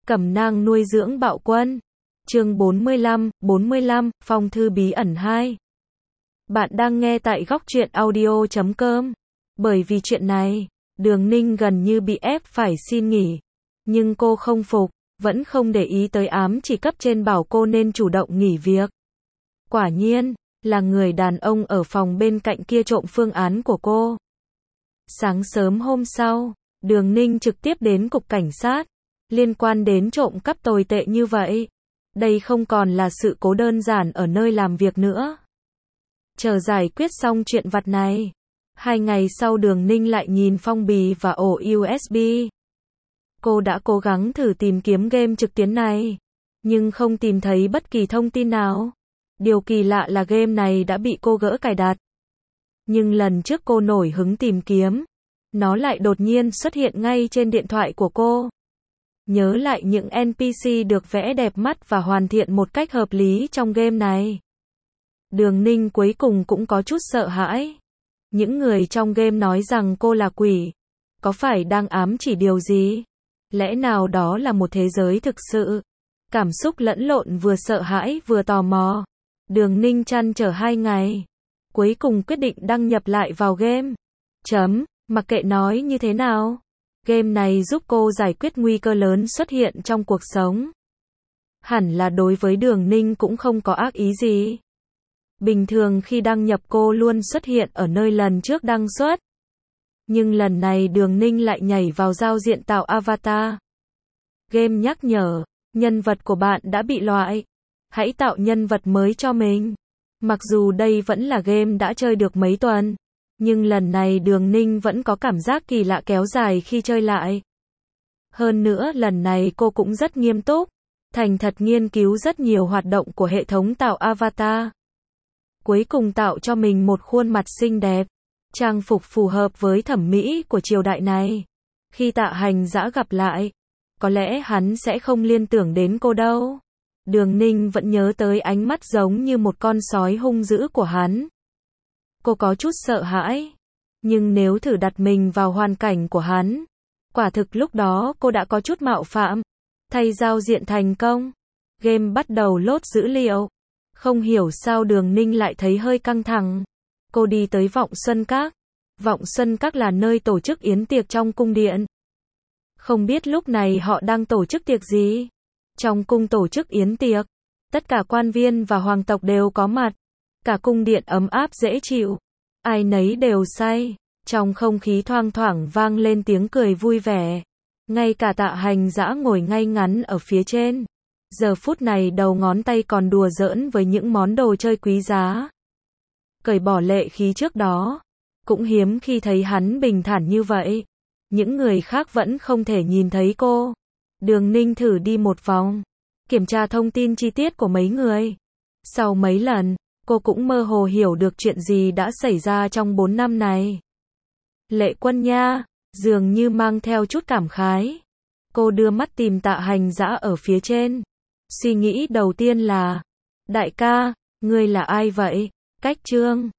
Cẩm nang nuôi dưỡng bạo quân. Chương 45, phong thư bí ẩn 2. Bạn đang nghe tại góc truyện audio.com. Bởi vì chuyện này, Đường Ninh gần như bị ép phải xin nghỉ. Nhưng cô không phục, vẫn không để ý tới ám chỉ cấp trên bảo cô nên chủ động nghỉ việc. Quả nhiên, là người đàn ông ở phòng bên cạnh kia trộm phương án của cô. Sáng sớm hôm sau, Đường Ninh trực tiếp đến cục cảnh sát. Liên quan đến trộm cắp tồi tệ như vậy, đây không còn là sự cố đơn giản ở nơi làm việc nữa. Chờ giải quyết xong chuyện vặt này, 2 ngày sau Đường Ninh lại nhìn phong bì và ổ USB. Cô đã cố gắng thử tìm kiếm game trực tuyến này, nhưng không tìm thấy bất kỳ thông tin nào. Điều kỳ lạ là game này đã bị cô gỡ cài đặt. Nhưng lần trước cô nổi hứng tìm kiếm, nó lại đột nhiên xuất hiện ngay trên điện thoại của cô. Nhớ lại những NPC được vẽ đẹp mắt và hoàn thiện một cách hợp lý trong game này. Đường Ninh cuối cùng cũng có chút sợ hãi. Những người trong game nói rằng cô là quỷ. Có phải đang ám chỉ điều gì? Lẽ nào đó là một thế giới thực sự? Cảm xúc lẫn lộn, vừa sợ hãi vừa tò mò. Đường Ninh trăn trở 2 ngày. Cuối cùng quyết định đăng nhập lại vào game. Mặc kệ nói như thế nào, game này giúp cô giải quyết nguy cơ lớn xuất hiện trong cuộc sống. Hẳn là đối với Đường Ninh cũng không có ác ý gì. Bình thường khi đăng nhập cô luôn xuất hiện ở nơi lần trước đăng xuất. Nhưng lần này Đường Ninh lại nhảy vào giao diện tạo avatar. Game nhắc nhở, nhân vật của bạn đã bị loại. Hãy tạo nhân vật mới cho mình. Mặc dù đây vẫn là game đã chơi được mấy tuần, nhưng lần này Đường Ninh vẫn có cảm giác kỳ lạ kéo dài khi chơi lại. Hơn nữa lần này cô cũng rất nghiêm túc, thành thật nghiên cứu rất nhiều hoạt động của hệ thống tạo avatar. Cuối cùng tạo cho mình một khuôn mặt xinh đẹp, trang phục phù hợp với thẩm mỹ của triều đại này. Khi Tạ Hành Dã gặp lại, có lẽ hắn sẽ không liên tưởng đến cô đâu. Đường Ninh vẫn nhớ tới ánh mắt giống như một con sói hung dữ của hắn. Cô có chút sợ hãi, nhưng nếu thử đặt mình vào hoàn cảnh của hắn, quả thực lúc đó cô đã có chút mạo phạm. Thay giao diện thành công, game bắt đầu load dữ liệu. Không hiểu sao Đường Ninh lại thấy hơi căng thẳng. Cô đi tới Vọng Xuân Các. Vọng Xuân Các là nơi tổ chức yến tiệc trong cung điện. Không biết lúc này họ đang tổ chức tiệc gì? Trong cung tổ chức yến tiệc, tất cả quan viên và hoàng tộc đều có mặt. Cả cung điện ấm áp dễ chịu. Ai nấy đều say. Trong không khí thoang thoảng vang lên tiếng cười vui vẻ. Ngay cả Tạ Hành Dã ngồi ngay ngắn ở phía trên. Giờ phút này đầu ngón tay còn đùa giỡn với những món đồ chơi quý giá. Cởi bỏ lệ khí trước đó. Cũng hiếm khi thấy hắn bình thản như vậy. Những người khác vẫn không thể nhìn thấy cô. Đường Ninh thử đi một vòng, kiểm tra thông tin chi tiết của mấy người. Sau mấy lần, cô cũng mơ hồ hiểu được chuyện gì đã xảy ra trong 4 năm này. Lệ Quân nha, dường như mang theo chút cảm khái. Cô đưa mắt tìm Tạ Hành Dã ở phía trên. Suy nghĩ đầu tiên là, đại ca, ngươi là ai vậy? Cách Trương,